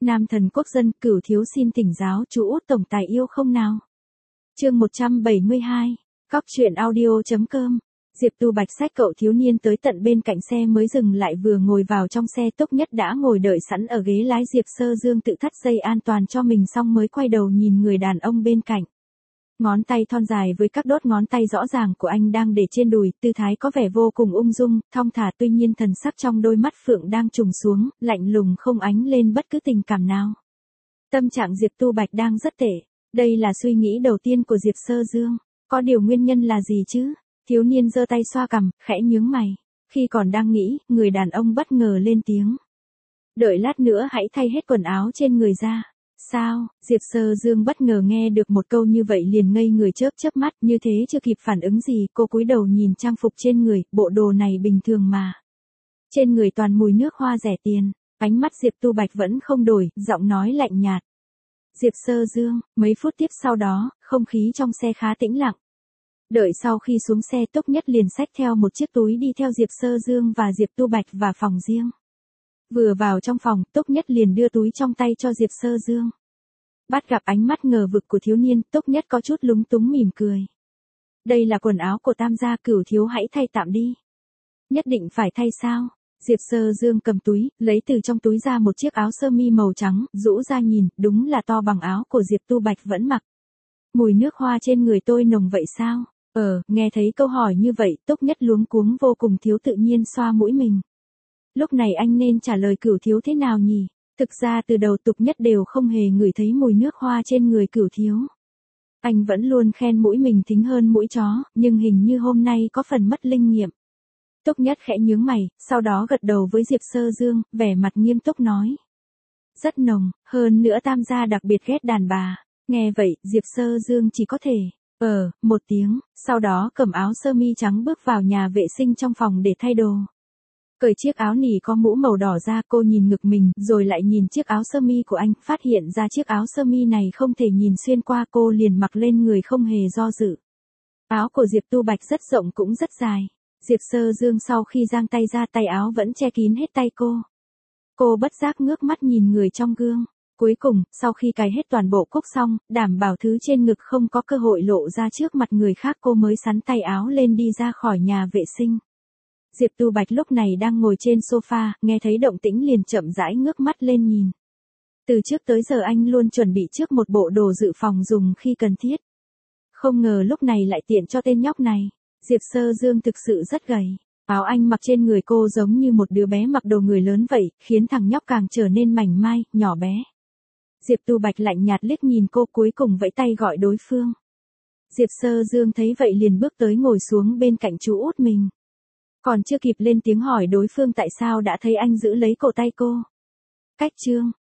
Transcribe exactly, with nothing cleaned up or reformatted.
Nam thần quốc dân, Cửu thiếu xin thỉnh giáo chú út tổng tài yêu không nào. Chương một trăm bảy mươi hai, Cóc truyện audio.com. Diệp Tu Bạch xách cậu thiếu niên tới tận bên cạnh xe mới dừng lại, vừa ngồi vào trong xe Túc Nhất đã ngồi đợi sẵn ở ghế lái. Diệp Sơ Dương tự thắt dây an toàn cho mình xong mới quay đầu nhìn người đàn ông bên cạnh. Ngón tay thon dài với các đốt ngón tay rõ ràng của anh đang để trên đùi, tư thái có vẻ vô cùng ung dung, thong thả, tuy nhiên thần sắc trong đôi mắt phượng đang trùng xuống, lạnh lùng không ánh lên bất cứ tình cảm nào. Tâm trạng Diệp Tu Bạch đang rất tệ, đây là suy nghĩ đầu tiên của Diệp Sơ Dương, có điều nguyên nhân là gì chứ? Thiếu niên giơ tay xoa cằm, khẽ nhướng mày, khi còn đang nghĩ, người đàn ông bất ngờ lên tiếng. Đợi lát nữa hãy thay hết quần áo trên người ra. Sao? Diệp Sơ Dương bất ngờ nghe được một câu như vậy liền ngây người, chớp chớp mắt, như thế chưa kịp phản ứng gì, cô cúi đầu nhìn trang phục trên người, bộ đồ này bình thường mà. Trên người toàn mùi nước hoa rẻ tiền, ánh mắt Diệp Tu Bạch vẫn không đổi, giọng nói lạnh nhạt. Diệp Sơ Dương, mấy phút tiếp sau đó, không khí trong xe khá tĩnh lặng. Đợi sau khi xuống xe Túc Nhất liền xách theo một chiếc túi đi theo Diệp Sơ Dương và Diệp Tu Bạch vào phòng riêng. Vừa vào trong phòng, Túc Nhất liền đưa túi trong tay cho Diệp Sơ Dương. Bắt gặp ánh mắt ngờ vực của thiếu niên, Túc Nhất có chút lúng túng mỉm cười. Đây là quần áo của Tam gia, Cửu thiếu hãy thay tạm đi. Nhất định phải thay sao? Diệp Sơ Dương cầm túi, lấy từ trong túi ra một chiếc áo sơ mi màu trắng, rũ ra nhìn, đúng là to bằng áo của Diệp Tu Bạch vẫn mặc. Mùi nước hoa trên người tôi nồng vậy sao? Ờ, nghe thấy câu hỏi như vậy, Túc Nhất luống cuống vô cùng, thiếu tự nhiên xoa mũi mình. Lúc này anh nên trả lời Cửu thiếu thế nào nhỉ? Thực ra từ đầu Túc Nhất đều không hề ngửi thấy mùi nước hoa trên người Cửu thiếu. Anh vẫn luôn khen mũi mình thính hơn mũi chó, nhưng hình như hôm nay có phần mất linh nghiệm. Túc Nhất khẽ nhướng mày, sau đó gật đầu với Diệp Sơ Dương, vẻ mặt nghiêm túc nói. Rất nồng, hơn nữa Tam gia đặc biệt ghét đàn bà. Nghe vậy, Diệp Sơ Dương chỉ có thể, ờ, một tiếng, sau đó cầm áo sơ mi trắng bước vào nhà vệ sinh trong phòng để thay đồ. Cởi chiếc áo nỉ có mũ màu đỏ ra, cô nhìn ngực mình, rồi lại nhìn chiếc áo sơ mi của anh, phát hiện ra chiếc áo sơ mi này không thể nhìn xuyên qua, cô liền mặc lên người không hề do dự. Áo của Diệp Tu Bạch rất rộng cũng rất dài. Diệp Sơ Dương sau khi giang tay ra, tay áo vẫn che kín hết tay cô. Cô bất giác ngước mắt nhìn người trong gương. Cuối cùng, sau khi cài hết toàn bộ cúc xong, đảm bảo thứ trên ngực không có cơ hội lộ ra trước mặt người khác, cô mới xắn tay áo lên đi ra khỏi nhà vệ sinh. Diệp Tu Bạch lúc này đang ngồi trên sofa, nghe thấy động tĩnh liền chậm rãi ngước mắt lên nhìn. Từ trước tới giờ anh luôn chuẩn bị trước một bộ đồ dự phòng dùng khi cần thiết. Không ngờ lúc này lại tiện cho tên nhóc này. Diệp Sơ Dương thực sự rất gầy. Áo anh mặc trên người cô giống như một đứa bé mặc đồ người lớn vậy, khiến thằng nhóc càng trở nên mảnh mai, nhỏ bé. Diệp Tu Bạch lạnh nhạt liếc nhìn cô, cuối cùng vẫy tay gọi đối phương. Diệp Sơ Dương thấy vậy liền bước tới ngồi xuống bên cạnh chú út mình. Còn chưa kịp lên tiếng hỏi đối phương tại sao đã thấy anh giữ lấy cổ tay cô. Cách chương,